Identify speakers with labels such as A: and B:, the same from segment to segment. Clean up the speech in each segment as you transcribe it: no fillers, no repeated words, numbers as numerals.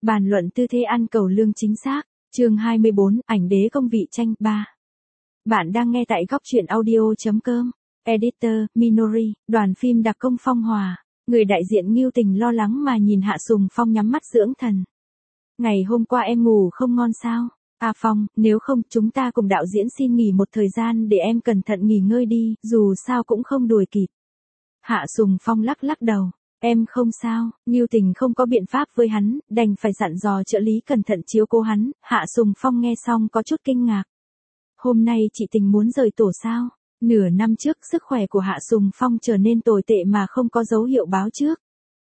A: Bàn luận tư thế ăn cẩu lương chính xác. Chương 24, ảnh đế công vị tranh 3. Bạn đang nghe tại góc truyện audio.com. Editor, Minori, đoàn phim đặc công Phong Hòa. Người đại diện Ngưu Tình lo lắng mà nhìn Hạ Sùng Phong nhắm mắt dưỡng thần. Ngày hôm qua em ngủ không ngon sao? À Phong, nếu không chúng ta cùng đạo diễn xin nghỉ một thời gian để em cẩn thận nghỉ ngơi đi, dù sao cũng không đuổi kịp. Hạ Sùng Phong lắc lắc đầu. Em không sao, Ngưu Tình không có biện pháp với hắn, đành phải dặn dò trợ lý cẩn thận chiếu cố hắn. Hạ Sùng Phong nghe xong có chút kinh ngạc. Hôm nay chị Tình muốn rời tổ sao? Nửa năm trước sức khỏe của Hạ Sùng Phong trở nên tồi tệ mà không có dấu hiệu báo trước.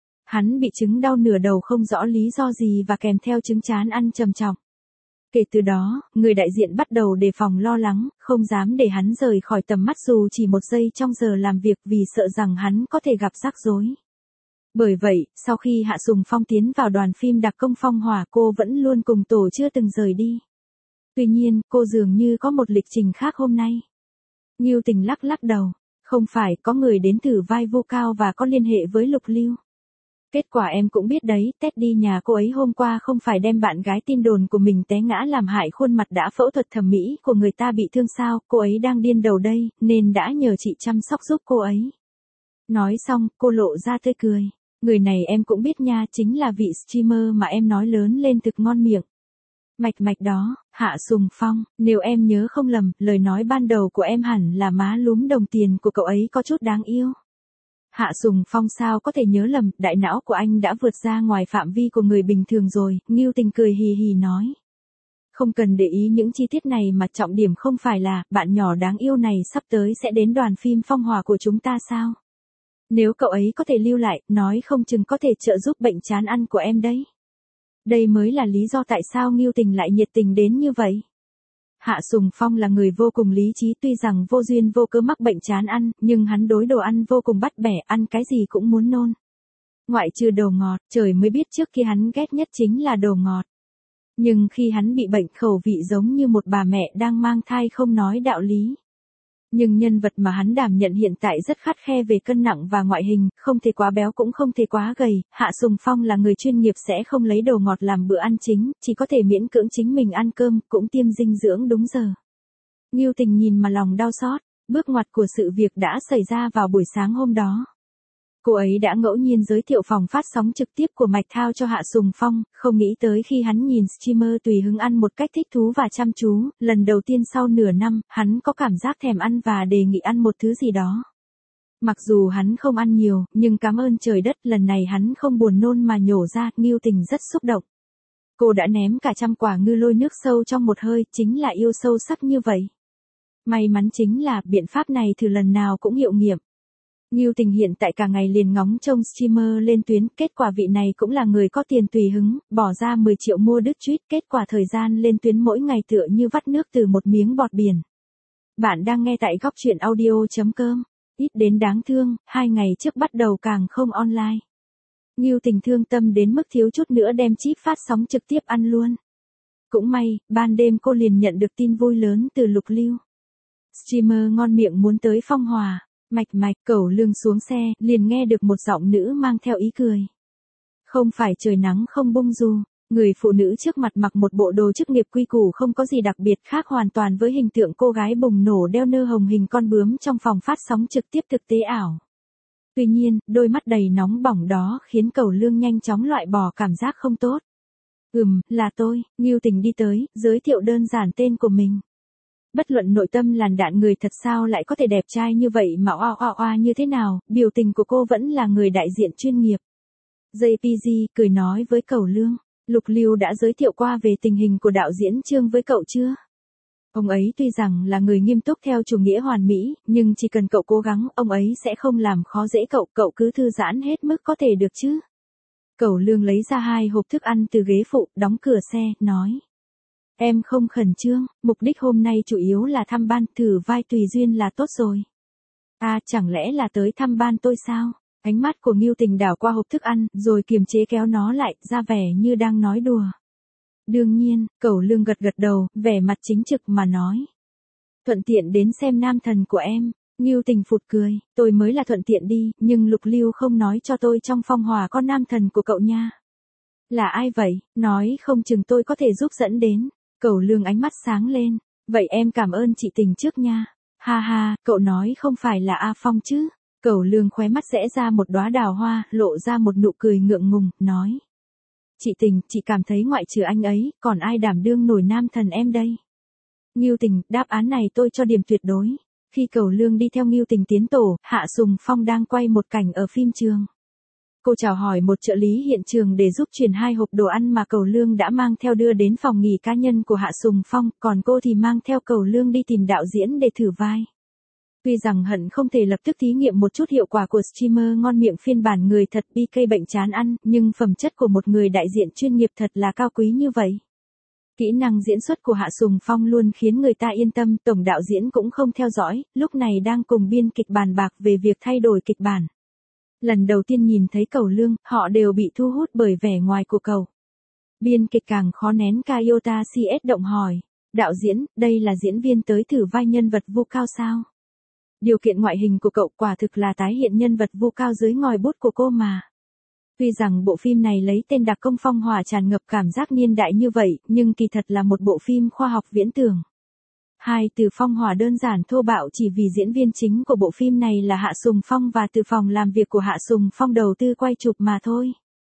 A: Hắn bị chứng đau nửa đầu không rõ lý do gì và kèm theo chứng chán ăn trầm trọng. Kể từ đó, người đại diện bắt đầu đề phòng lo lắng, không dám để hắn rời khỏi tầm mắt dù chỉ một giây trong giờ làm việc vì sợ rằng hắn có thể gặp rắc rối. Bởi vậy, sau khi Hạ Sùng Phong tiến vào đoàn phim đặc công Phong Hòa, cô vẫn luôn cùng tổ chưa từng rời đi. Tuy nhiên, cô dường như có một lịch trình khác hôm nay. Ngưu Tình lắc lắc đầu. Không phải, có người đến thử vai vô cao và có liên hệ với Lục Lưu. Kết quả em cũng biết đấy, Tết đi nhà cô ấy hôm qua không phải đem bạn gái tin đồn của mình té ngã làm hại khuôn mặt đã phẫu thuật thẩm mỹ của người ta bị thương sao, cô ấy đang điên đầu đây, nên đã nhờ chị chăm sóc giúp cô ấy. Nói xong, cô lộ ra tươi cười. Người này em cũng biết nha, chính là vị streamer mà em nói lớn lên thực ngon miệng. Mạch đó, Hạ Sùng Phong, nếu em nhớ không lầm, lời nói ban đầu của em hẳn là má lúm đồng tiền của cậu ấy có chút đáng yêu. Hạ Sùng Phong sao có thể nhớ lầm, đại não của anh đã vượt ra ngoài phạm vi của người bình thường rồi, Ngưu Tình cười hì hì nói. Không cần để ý những chi tiết này mà trọng điểm không phải là, bạn nhỏ đáng yêu này sắp tới sẽ đến đoàn phim Phong Hòa của chúng ta sao? Nếu cậu ấy có thể lưu lại, nói không chừng có thể trợ giúp bệnh chán ăn của em đấy. Đây mới là lý do tại sao Ngưu Tình lại nhiệt tình đến như vậy. Hạ Sùng Phong là người vô cùng lý trí, tuy rằng vô duyên vô cớ mắc bệnh chán ăn, nhưng hắn đối đồ ăn vô cùng bắt bẻ, ăn cái gì cũng muốn nôn. Ngoại trừ đồ ngọt, trời mới biết trước khi hắn ghét nhất chính là đồ ngọt. Nhưng khi hắn bị bệnh khẩu vị giống như một bà mẹ đang mang thai không nói đạo lý. Nhưng nhân vật mà hắn đảm nhận hiện tại rất khắt khe về cân nặng và ngoại hình, không thể quá béo cũng không thể quá gầy. Hạ Sùng Phong là người chuyên nghiệp sẽ không lấy đồ ngọt làm bữa ăn chính, chỉ có thể miễn cưỡng chính mình ăn cơm, cũng tiêm dinh dưỡng đúng giờ. Ngưu Tình nhìn mà lòng đau xót, bước ngoặt của sự việc đã xảy ra vào buổi sáng hôm đó. Cô ấy đã ngẫu nhiên giới thiệu phòng phát sóng trực tiếp của Mạch Thao cho Hạ Sùng Phong, không nghĩ tới khi hắn nhìn streamer tùy hứng ăn một cách thích thú và chăm chú, lần đầu tiên sau nửa năm, hắn có cảm giác thèm ăn và đề nghị ăn một thứ gì đó. Mặc dù hắn không ăn nhiều, nhưng cảm ơn trời đất, lần này hắn không buồn nôn mà nhổ ra, Ngưu Tình rất xúc động. Cô đã ném cả 100 quả ngư lôi nước sâu trong một hơi, chính là yêu sâu sắc như vậy. May mắn chính là, biện pháp này thử lần nào cũng hiệu nghiệm. Ngưu Tình hiện tại cả ngày liền ngóng trông streamer lên tuyến, kết quả vị này cũng là người có tiền tùy hứng, bỏ ra 10 triệu mua đứt tweet, kết quả thời gian lên tuyến mỗi ngày tựa như vắt nước từ một miếng bọt biển. Bạn đang nghe tại góc truyện audio.com. Ít đến đáng thương, 2 ngày trước bắt đầu càng không online. Ngưu Tình thương tâm đến mức thiếu chút nữa đem chip phát sóng trực tiếp ăn luôn. Cũng may, ban đêm cô liền nhận được tin vui lớn từ Lục Lưu. Streamer ngon miệng muốn tới Phong Hòa. Mạch, Cẩu Lương xuống xe, liền nghe được một giọng nữ mang theo ý cười. Không phải trời nắng không bông dù, người phụ nữ trước mặt mặc một bộ đồ chức nghiệp quy củ không có gì đặc biệt, khác hoàn toàn với hình tượng cô gái bùng nổ đeo nơ hồng hình con bướm trong phòng phát sóng trực tiếp thực tế ảo. Tuy nhiên, đôi mắt đầy nóng bỏng đó khiến Cẩu Lương nhanh chóng loại bỏ cảm giác không tốt. Là tôi, Ngưu Tình đi tới, giới thiệu đơn giản tên của mình. Bất luận nội tâm làn đạn người thật sao lại có thể đẹp trai như vậy mà oa như thế nào, biểu tình của cô vẫn là người đại diện chuyên nghiệp. JPG cười nói với Cẩu Lương, Lục Lưu đã giới thiệu qua về tình hình của đạo diễn Trương với cậu chưa? Ông ấy tuy rằng là người nghiêm túc theo chủ nghĩa hoàn mỹ, nhưng chỉ cần cậu cố gắng, ông ấy sẽ không làm khó dễ cậu cứ thư giãn hết mức có thể được chứ. Cẩu Lương lấy ra 2 hộp thức ăn từ ghế phụ, đóng cửa xe, nói. Em không khẩn trương, mục đích hôm nay chủ yếu là thăm ban, thử vai tùy duyên là tốt rồi. À, chẳng lẽ là tới thăm ban tôi sao? Ánh mắt của Ngưu Tình đảo qua hộp thức ăn, rồi kiềm chế kéo nó lại, ra vẻ như đang nói đùa. Đương nhiên, Cẩu Lương gật đầu, vẻ mặt chính trực mà nói. Thuận tiện đến xem nam thần của em. Ngưu Tình phụt cười, tôi mới là thuận tiện đi, nhưng Lục Lưu không nói cho tôi trong Phong Hòa có nam thần của cậu nha. Là ai vậy, nói không chừng tôi có thể giúp dẫn đến. Cẩu Lương ánh mắt sáng lên. Vậy em cảm ơn chị Tình trước nha. Ha ha, cậu nói không phải là A Phong chứ. Cẩu Lương khóe mắt rẽ ra một đóa đào hoa, lộ ra một nụ cười ngượng ngùng, nói. Chị Tình, chị cảm thấy ngoại trừ anh ấy, còn ai đảm đương nổi nam thần em đây? Ngưu Tình, đáp án này tôi cho điểm tuyệt đối. Khi Cẩu Lương đi theo Ngưu Tình tiến tổ, Hạ Sùng Phong đang quay một cảnh ở phim trường. Cô chào hỏi một trợ lý hiện trường để giúp chuyển 2 hộp đồ ăn mà Cẩu Lương đã mang theo đưa đến phòng nghỉ cá nhân của Hạ Sùng Phong, còn cô thì mang theo Cẩu Lương đi tìm đạo diễn để thử vai. Tuy rằng hận không thể lập tức thí nghiệm một chút hiệu quả của streamer ngon miệng phiên bản người thật PK bệnh chán ăn, nhưng phẩm chất của một người đại diện chuyên nghiệp thật là cao quý như vậy. Kỹ năng diễn xuất của Hạ Sùng Phong luôn khiến người ta yên tâm, tổng đạo diễn cũng không theo dõi, lúc này đang cùng biên kịch bàn bạc về việc thay đổi kịch bản. Lần đầu tiên nhìn thấy Cẩu Lương, họ đều bị thu hút bởi vẻ ngoài của cậu. Biên kịch càng khó nén Kayota CS động hỏi. Đạo diễn, đây là diễn viên tới thử vai nhân vật Vu Cao sao? Điều kiện ngoại hình của cậu quả thực là tái hiện nhân vật Vu Cao dưới ngòi bút của cô mà. Tuy rằng bộ phim này lấy tên đặc công phong hỏa tràn ngập cảm giác niên đại như vậy, nhưng kỳ thật là một bộ phim khoa học viễn tưởng. 2 từ phong hỏa đơn giản thô bạo chỉ vì diễn viên chính của bộ phim này là Hạ Sùng Phong và từ phòng làm việc của Hạ Sùng Phong đầu tư quay chụp mà thôi.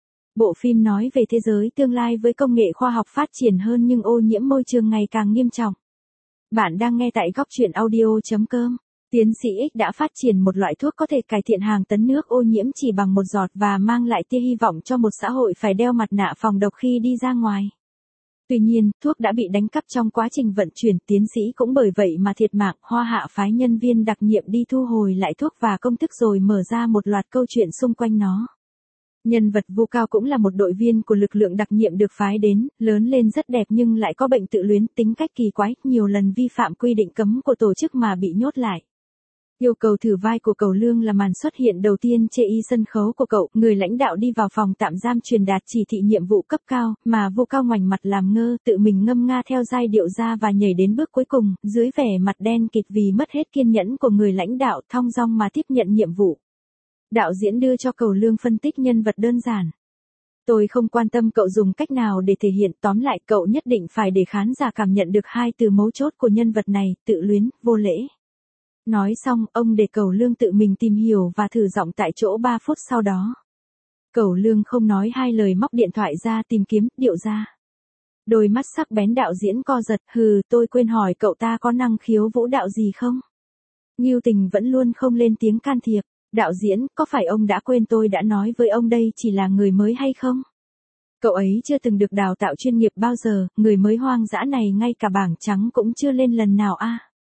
A: Bộ phim nói về thế giới tương lai với công nghệ khoa học phát triển hơn nhưng ô nhiễm môi trường ngày càng nghiêm trọng. Bạn đang nghe tại góc truyện audio.com. Tiến sĩ X đã phát triển một loại thuốc có thể cải thiện hàng tấn nước ô nhiễm chỉ bằng một giọt và mang lại tia hy vọng cho một xã hội phải đeo mặt nạ phòng độc khi đi ra ngoài. Tuy nhiên, thuốc đã bị đánh cắp trong quá trình vận chuyển, tiến sĩ cũng bởi vậy mà thiệt mạng. Hoa Hạ phái nhân viên đặc nhiệm đi thu hồi lại thuốc và công thức rồi mở ra một loạt câu chuyện xung quanh nó. Nhân vật Vu Cao cũng là một đội viên của lực lượng đặc nhiệm được phái đến, lớn lên rất đẹp nhưng lại có bệnh tự luyến, tính cách kỳ quái, nhiều lần vi phạm quy định cấm của tổ chức mà bị nhốt lại. Yêu cầu thử vai của Cẩu Lương là màn xuất hiện đầu tiên trên sân khấu của cậu, người lãnh đạo đi vào phòng tạm giam truyền đạt chỉ thị nhiệm vụ cấp cao, mà Vu Cao ngoảnh mặt làm ngơ, tự mình ngâm nga theo giai điệu ra và nhảy đến bước cuối cùng, dưới vẻ mặt đen kịt vì mất hết kiên nhẫn của người lãnh đạo, thong dong mà tiếp nhận nhiệm vụ. Đạo diễn đưa cho Cẩu Lương phân tích nhân vật đơn giản. Tôi không quan tâm cậu dùng cách nào để thể hiện, tóm lại cậu nhất định phải để khán giả cảm nhận được 2 từ mấu chốt của nhân vật này, tự luyến, vô lễ. Nói xong, ông để Cẩu Lương tự mình tìm hiểu và thử giọng tại chỗ 3 phút sau đó. Cẩu Lương không nói 2 lời móc điện thoại ra tìm kiếm, điệu ra. Đôi mắt sắc bén đạo diễn co giật, tôi quên hỏi cậu ta có năng khiếu vũ đạo gì không? Ngưu Tình vẫn luôn không lên tiếng can thiệp. Đạo diễn, có phải ông đã quên tôi đã nói với ông đây chỉ là người mới hay không? Cậu ấy chưa từng được đào tạo chuyên nghiệp bao giờ, người mới hoang dã này ngay cả bảng trắng cũng chưa lên lần nào a.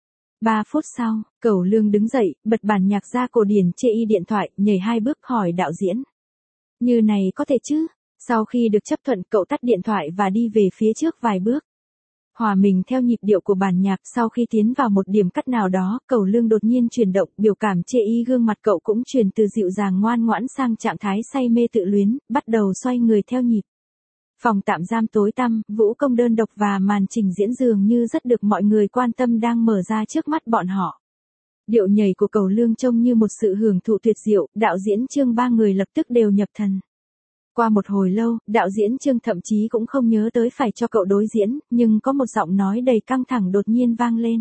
A: 3 phút sau, Cẩu Lương đứng dậy, bật bản nhạc ra cổ điển chê điện thoại, nhảy 2 bước hỏi đạo diễn. Như này có thể chứ? Sau khi được chấp thuận cậu tắt điện thoại và đi về phía trước vài bước. Hòa mình theo nhịp điệu của bản nhạc, sau khi tiến vào một điểm cắt nào đó, Cẩu Lương đột nhiên chuyển động, biểu cảm chê gương mặt cậu cũng chuyển từ dịu dàng ngoan ngoãn sang trạng thái say mê tự luyến, bắt đầu xoay người theo nhịp. Phòng tạm giam tối tăm, vũ công đơn độc và màn trình diễn dường như rất được mọi người quan tâm đang mở ra trước mắt bọn họ. Điệu nhảy của Cẩu Lương trông như một sự hưởng thụ tuyệt diệu, đạo diễn Trương 3 người lập tức đều nhập thần. Qua một hồi lâu, đạo diễn Trương thậm chí cũng không nhớ tới phải cho cậu đối diễn, nhưng có một giọng nói đầy căng thẳng đột nhiên vang lên.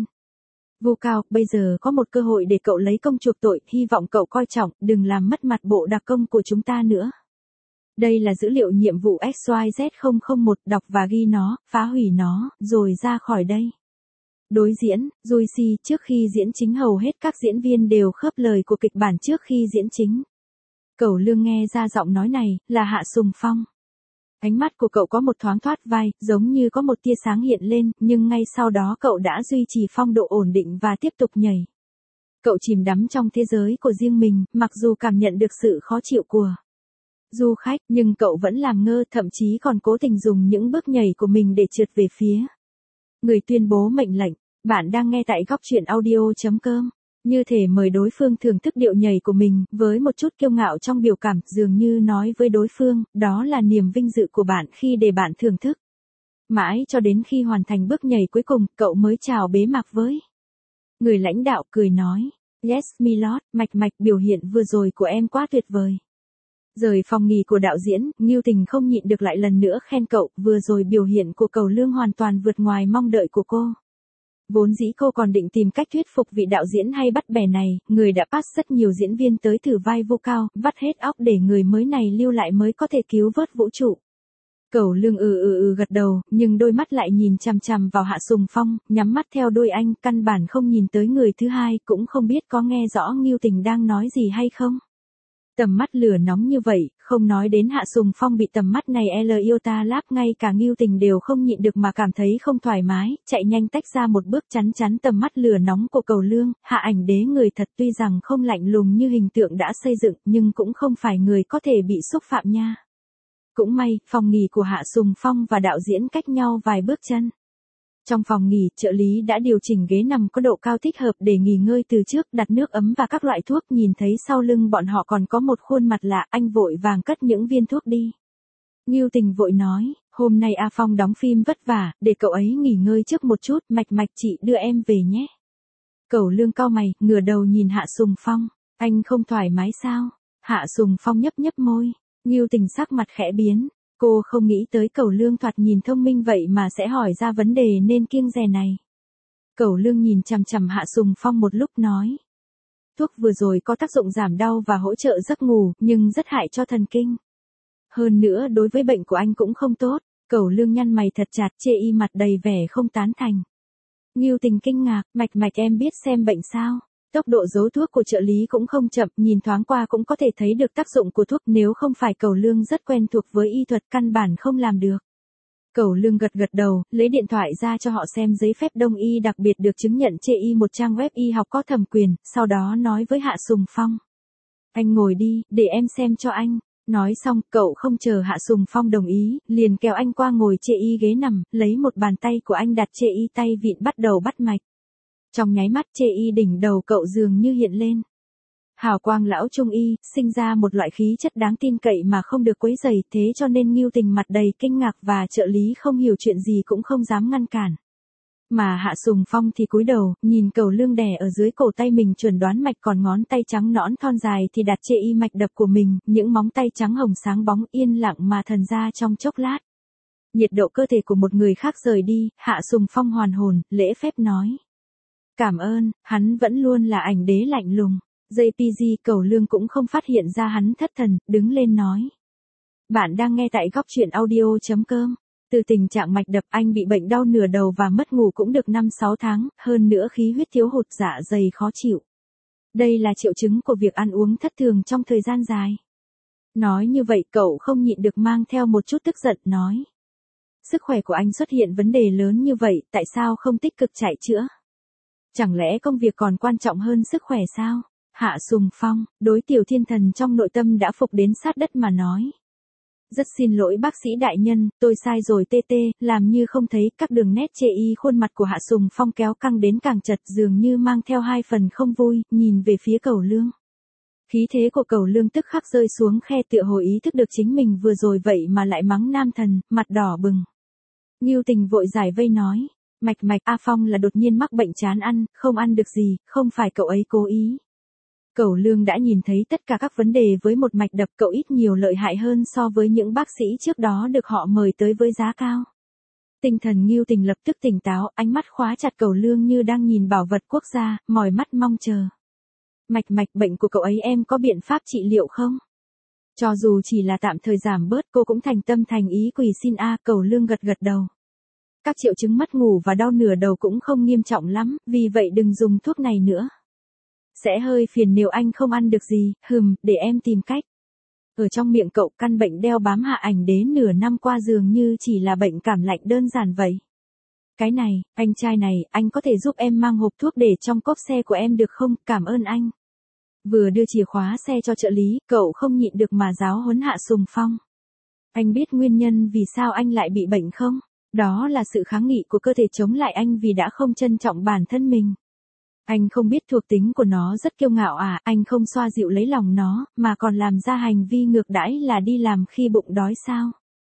A: Vu Cao, bây giờ có một cơ hội để cậu lấy công chuộc tội, hy vọng cậu coi trọng, đừng làm mất mặt bộ đặc công của chúng ta nữa. Đây là dữ liệu nhiệm vụ XYZ001, đọc và ghi nó, phá hủy nó, rồi ra khỏi đây. Đối diễn, Juicy, trước khi diễn chính hầu hết các diễn viên đều khớp lời của kịch bản trước khi diễn chính. Cẩu Lương nghe ra giọng nói này, là Hạ Sùng Phong. Ánh mắt của cậu có một thoáng thoát vai, giống như có một tia sáng hiện lên, nhưng ngay sau đó cậu đã duy trì phong độ ổn định và tiếp tục nhảy. Cậu chìm đắm trong thế giới của riêng mình, mặc dù cảm nhận được sự khó chịu của du khách, nhưng cậu vẫn làm ngơ, thậm chí còn cố tình dùng những bước nhảy của mình để trượt về phía người tuyên bố mệnh lệnh. Bạn đang nghe tại góc truyện audio.com. Như thể mời đối phương thưởng thức điệu nhảy của mình, với một chút kiêu ngạo trong biểu cảm, dường như nói với đối phương, đó là niềm vinh dự của bạn khi để bạn thưởng thức. Mãi cho đến khi hoàn thành bước nhảy cuối cùng, cậu mới chào bế mạc với người lãnh đạo, cười nói, Yes, my lord, mạch biểu hiện vừa rồi của em quá tuyệt vời. Rời phòng nghỉ của đạo diễn, Ngưu Tình không nhịn được lại lần nữa khen cậu, vừa rồi biểu hiện của Cẩu Lương hoàn toàn vượt ngoài mong đợi của cô. Vốn dĩ cô còn định tìm cách thuyết phục vị đạo diễn hay bắt bẻ này, người đã pass rất nhiều diễn viên tới thử vai vô cao, vắt hết óc để người mới này lưu lại mới có thể cứu vớt vũ trụ. Cẩu Lương gật đầu, nhưng đôi mắt lại nhìn chằm chằm vào Hạ Sùng Phong, nhắm mắt theo đôi anh, căn bản không nhìn tới người thứ hai, cũng không biết có nghe rõ Ngưu Tình đang nói gì hay không. Tầm mắt lửa nóng như vậy, không nói đến Hạ Sùng Phong bị tầm mắt này yêu ta láp, ngay cả Ngưu Tình đều không nhịn được mà cảm thấy không thoải mái, chạy nhanh tách ra một bước chắn tầm mắt lửa nóng của Cẩu Lương. Hạ Ảnh Đế người thật tuy rằng không lạnh lùng như hình tượng đã xây dựng, nhưng cũng không phải người có thể bị xúc phạm nha. Cũng may, phòng nghỉ của Hạ Sùng Phong và đạo diễn cách nhau vài bước chân. Trong phòng nghỉ, trợ lý đã điều chỉnh ghế nằm có độ cao thích hợp để nghỉ ngơi từ trước, đặt nước ấm và các loại thuốc, nhìn thấy sau lưng bọn họ còn có một khuôn mặt lạ, anh vội vàng cất những viên thuốc đi. Ngưu Tình vội nói, hôm nay A Phong đóng phim vất vả, để cậu ấy nghỉ ngơi trước một chút, mạch chị đưa em về nhé. Cẩu Lương cau mày, ngửa đầu nhìn Hạ Sùng Phong, anh không thoải mái sao? Hạ Sùng Phong nhấp môi, Ngưu Tình sắc mặt khẽ biến. Cô không nghĩ tới Cẩu Lương thoạt nhìn thông minh vậy mà sẽ hỏi ra vấn đề nên kiêng dè này. Cẩu Lương nhìn chằm chằm Hạ Sùng Phong một lúc nói. Thuốc vừa rồi có tác dụng giảm đau và hỗ trợ giấc ngủ, nhưng rất hại cho thần kinh. Hơn nữa đối với bệnh của anh cũng không tốt. Cẩu Lương nhăn mày thật chặt, chê y mặt đầy vẻ không tán thành. Ngưu Tình kinh ngạc, mạch em biết xem bệnh sao? Tốc độ giấu thuốc của trợ lý cũng không chậm, nhìn thoáng qua cũng có thể thấy được tác dụng của thuốc, nếu không phải Cẩu Lương rất quen thuộc với y thuật căn bản không làm được. Cẩu Lương gật đầu, lấy điện thoại ra cho họ xem giấy phép đông y đặc biệt được chứng nhận chê y, một trang web y học có thẩm quyền, sau đó nói với Hạ Sùng Phong. Anh ngồi đi, để em xem cho anh. Nói xong, cậu không chờ Hạ Sùng Phong đồng ý, liền kéo anh qua ngồi chê y ghế nằm, lấy một bàn tay của anh đặt chê y tay vịn bắt đầu bắt mạch. Trong nháy mắt chê y đỉnh đầu cậu dường như hiện lên. Hào quang lão trung y, sinh ra một loại khí chất đáng tin cậy mà không được quấy rầy, thế cho nên Ngưu Tình mặt đầy kinh ngạc và trợ lý không hiểu chuyện gì cũng không dám ngăn cản. Mà Hạ Sùng Phong thì cúi đầu, nhìn Cẩu Lương đè ở dưới cổ tay mình chuẩn đoán mạch, còn ngón tay trắng nõn thon dài thì đặt chê y mạch đập của mình, những móng tay trắng hồng sáng bóng yên lặng mà thần ra trong chốc lát. Nhiệt độ cơ thể của một người khác rời đi, Hạ Sùng Phong hoàn hồn, lễ phép nói. Cảm ơn, hắn vẫn luôn là Ảnh Đế lạnh lùng. JPG. Cẩu Lương cũng không phát hiện ra hắn thất thần, đứng lên nói. Bạn đang nghe tại góc truyện audio.com. Từ tình trạng mạch đập, anh bị bệnh đau nửa đầu và mất ngủ cũng được 5-6 tháng, hơn nữa khí huyết thiếu hụt, dạ dày khó chịu. Đây là triệu chứng của việc ăn uống thất thường trong thời gian dài. Nói như vậy cậu không nhịn được mang theo một chút tức giận, nói. Sức khỏe của anh xuất hiện vấn đề lớn như vậy, tại sao không tích cực chạy chữa? Chẳng lẽ công việc còn quan trọng hơn sức khỏe sao? Hạ Sùng Phong, đối Tiểu Thiên Thần trong nội tâm đã phục đến sát đất mà nói. Rất xin lỗi bác sĩ đại nhân, tôi sai rồi làm như không thấy. Các đường nét chê y khuôn mặt của Hạ Sùng Phong kéo căng đến càng chật, dường như mang theo hai phần không vui, nhìn về phía Cẩu Lương. Khí thế của Cẩu Lương tức khắc rơi xuống khe, tựa hồ ý thức được chính mình vừa rồi vậy mà lại mắng nam thần, mặt đỏ bừng. Ngưu Tình vội giải vây nói. Mạch A Phong là đột nhiên mắc bệnh chán ăn, không ăn được gì, không phải cậu ấy cố ý. Cẩu Lương đã nhìn thấy tất cả các vấn đề với một mạch đập, cậu ít nhiều lợi hại hơn so với những bác sĩ trước đó được họ mời tới với giá cao. Tinh thần Ngưu Tình lập tức tỉnh táo, ánh mắt khóa chặt Cẩu Lương như đang nhìn bảo vật quốc gia, mỏi mắt mong chờ. Mạch bệnh của cậu ấy em có biện pháp trị liệu không? Cho dù chỉ là tạm thời giảm bớt, cô cũng thành tâm thành ý quỳ xin a. Cẩu Lương gật đầu. Các triệu chứng mất ngủ và đau nửa đầu cũng không nghiêm trọng lắm, vì vậy đừng dùng thuốc này nữa. Sẽ hơi phiền nếu anh không ăn được gì, để em tìm cách. Ở trong miệng cậu, căn bệnh đeo bám Hạ Ảnh Đế nửa năm qua dường như chỉ là bệnh cảm lạnh đơn giản vậy. Cái này, anh trai này, anh có thể giúp em mang hộp thuốc để trong cốp xe của em được không? Cảm ơn anh. Vừa đưa chìa khóa xe cho trợ lý, cậu không nhịn được mà giáo huấn Hạ Sùng Phong. Anh biết nguyên nhân vì sao anh lại bị bệnh không? Đó là sự kháng nghị của cơ thể chống lại anh vì đã không trân trọng bản thân mình. Anh không biết thuộc tính của nó rất kiêu ngạo à, anh không xoa dịu lấy lòng nó, mà còn làm ra hành vi ngược đãi là đi làm khi bụng đói sao?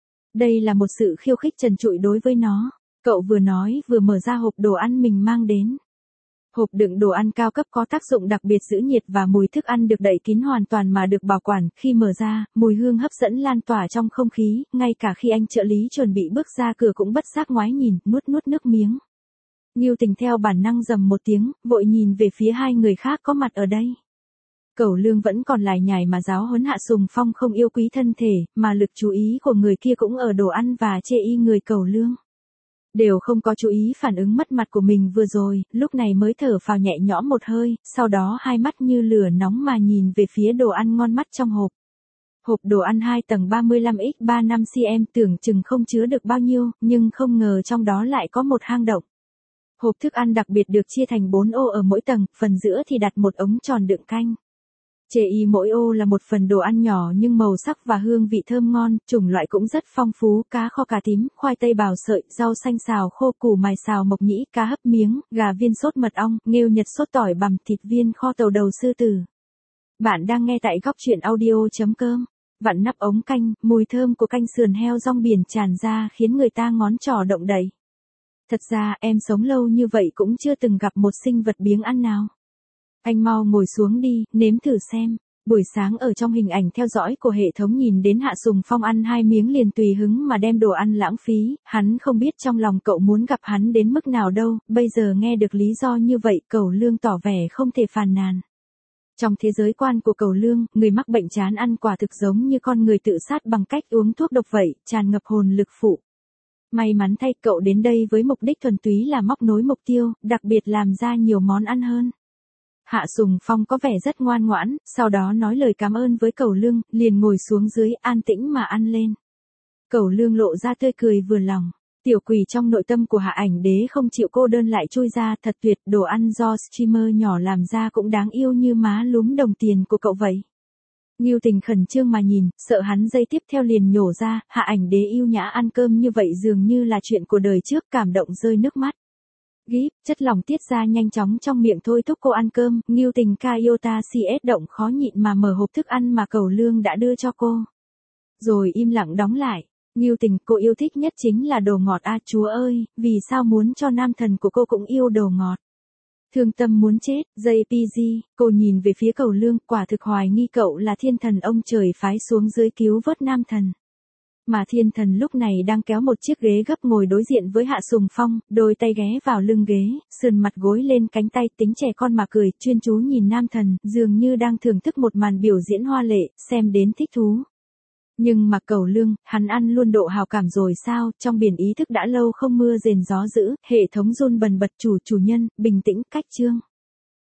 A: Đây là một sự khiêu khích trần trụi đối với nó. Cậu vừa nói vừa mở ra hộp đồ ăn mình mang đến. Hộp đựng đồ ăn cao cấp có tác dụng đặc biệt giữ nhiệt và mùi thức ăn được đậy kín hoàn toàn mà được bảo quản, khi mở ra, mùi hương hấp dẫn lan tỏa trong không khí, ngay cả khi anh trợ lý chuẩn bị bước ra cửa cũng bất giác ngoái nhìn, nuốt nuốt nước miếng. Ngưu Tình theo bản năng rầm một tiếng, vội nhìn về phía hai người khác có mặt ở đây. Cẩu Lương vẫn còn lải nhải mà giáo huấn Hạ Sùng Phong không yêu quý thân thể, mà lực chú ý của người kia cũng ở đồ ăn và chê y người Cẩu Lương. Đều không có chú ý phản ứng mất mặt của mình vừa rồi, lúc này mới thở phào nhẹ nhõm một hơi, sau đó hai mắt như lửa nóng mà nhìn về phía đồ ăn ngon mắt trong hộp. Hộp đồ ăn 2 tầng 35x35cm tưởng chừng không chứa được bao nhiêu, nhưng không ngờ trong đó lại có một hang động. Hộp thức ăn đặc biệt được chia thành 4 ô ở mỗi tầng, phần giữa thì đặt một ống tròn đựng canh. Chê y mỗi ô là một phần đồ ăn nhỏ nhưng màu sắc và hương vị thơm ngon, chủng loại cũng rất phong phú, cá kho cá tím, khoai tây bào sợi, rau xanh xào khô, củ mài xào mộc nhĩ, cá hấp miếng, gà viên sốt mật ong, nghêu nhật sốt tỏi bằm, thịt viên kho tàu đầu sư tử. Bạn đang nghe tại góc truyện audio.com. Vặn nắp ống canh, mùi thơm của canh sườn heo rong biển tràn ra khiến người ta ngón trỏ động đậy. Thật ra em sống lâu như vậy cũng chưa từng gặp một sinh vật biếng ăn nào. Anh mau ngồi xuống đi, nếm thử xem. Buổi sáng ở trong hình ảnh theo dõi của hệ thống nhìn đến Hạ Sùng Phong ăn 2 miếng liền tùy hứng mà đem đồ ăn lãng phí, hắn không biết trong lòng cậu muốn gặp hắn đến mức nào đâu, bây giờ nghe được lý do như vậy Cẩu Lương tỏ vẻ không thể phàn nàn. Trong thế giới quan của Cẩu Lương, người mắc bệnh chán ăn quả thực giống như con người tự sát bằng cách uống thuốc độc vậy, tràn ngập hồn lực phụ. May mắn thay cậu đến đây với mục đích thuần túy là móc nối mục tiêu, đặc biệt làm ra nhiều món ăn hơn. Hạ Sùng Phong có vẻ rất ngoan ngoãn, sau đó nói lời cảm ơn với Cẩu Lương, liền ngồi xuống dưới an tĩnh mà ăn lên. Cẩu Lương lộ ra tươi cười vừa lòng. Tiểu quỷ trong nội tâm của Hạ Ảnh Đế không chịu cô đơn lại chui ra, thật tuyệt, đồ ăn do streamer nhỏ làm ra cũng đáng yêu như má lúm đồng tiền của cậu vậy. Ngưu Tình khẩn trương mà nhìn, sợ hắn giây tiếp theo liền nhổ ra, Hạ Ảnh Đế yêu nhã ăn cơm như vậy dường như là chuyện của đời trước, cảm động rơi nước mắt. Gíp, chất lỏng tiết ra nhanh chóng trong miệng thôi thúc cô ăn cơm, Ngưu Tình Kayota CS động khó nhịn mà mở hộp thức ăn mà Cẩu Lương đã đưa cho cô. Rồi im lặng đóng lại. Ngưu Tình, cô yêu thích nhất chính là đồ ngọt à, chúa ơi, vì sao muốn cho nam thần của cô cũng yêu đồ ngọt. Thương tâm muốn chết, JPG, cô nhìn về phía Cẩu Lương, quả thực hoài nghi cậu là thiên thần ông trời phái xuống dưới cứu vớt nam thần. Mà thiên thần lúc này đang kéo một chiếc ghế gấp ngồi đối diện với Hạ Sùng Phong, đôi tay ghé vào lưng ghế, sườn mặt gối lên cánh tay, tính trẻ con mà cười, chuyên chú nhìn nam thần, dường như đang thưởng thức một màn biểu diễn hoa lệ, xem đến thích thú. Nhưng mà Cẩu Lương, hắn ăn luôn độ hào cảm rồi sao, trong biển ý thức đã lâu không mưa rền gió dữ, hệ thống run bần bật chủ nhân, bình tĩnh, cách chương.